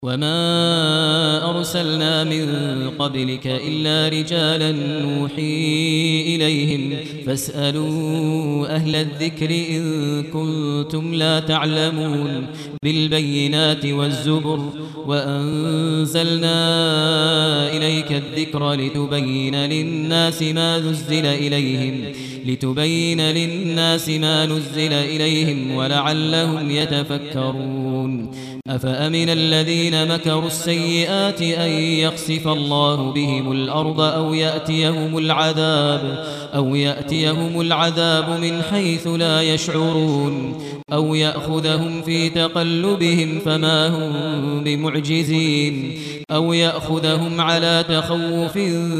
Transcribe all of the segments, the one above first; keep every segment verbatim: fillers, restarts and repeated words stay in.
وما أرسلنا من قبلك إلا رجالا نوحي إليهم فاسألوا أهل الذكر إن كنتم لا تعلمون بالبينات والزبر وأنزلنا إليك الذكر لتبين للناس ما نزل إليهم لتبين للناس ما نزل إليهم ولعلهم يتفكرون أفأمن الذين مكروا السيئات أن يخسف الله بهم الأرض أو يأتيهم العذاب أو يأتيهم العذاب من حيث لا يشعرون أو يأخذهم في تقلبهم فما هم بمعجزين أو يأخذهم على تخوف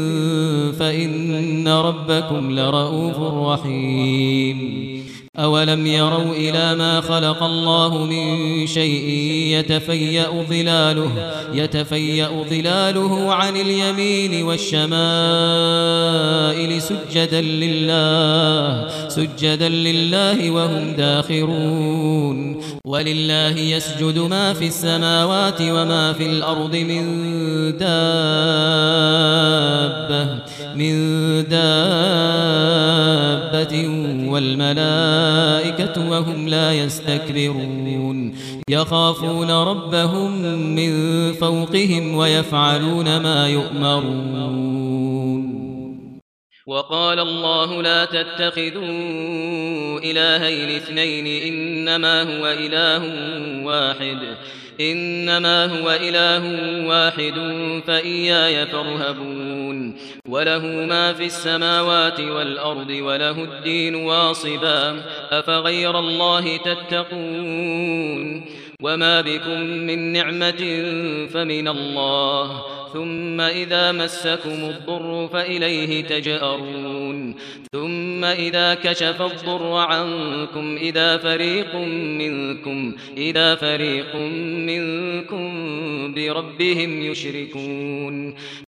فإن ربكم لرؤوف رحيم أولم يروا إلى ما خلق الله من شيء يتفيأ ظلاله يتفيأ ظلاله عن اليمين والشمائل سجدا لله سجدا لله وهم داخرون ولله يسجد ما في السماوات وما في الأرض من دابة من دابة والملائكة وهم لا يستكبرون يخافون ربهم من فوقهم ويفعلون ما يؤمرون وقال الله لا تتخذوا إلهين اثنين إنما هو إله واحد إنما هو إله واحد فإياي فارهبون وله ما في السماوات والأرض وله الدين واصبا أفغير الله تتقون وما بكم من نعمة فمن الله ثم إذا مسكم الضر فإليه تجأرون ثم إذا كشف الضر عنكم إذا فريق منكم إذا فريق منكم بربهم يشركون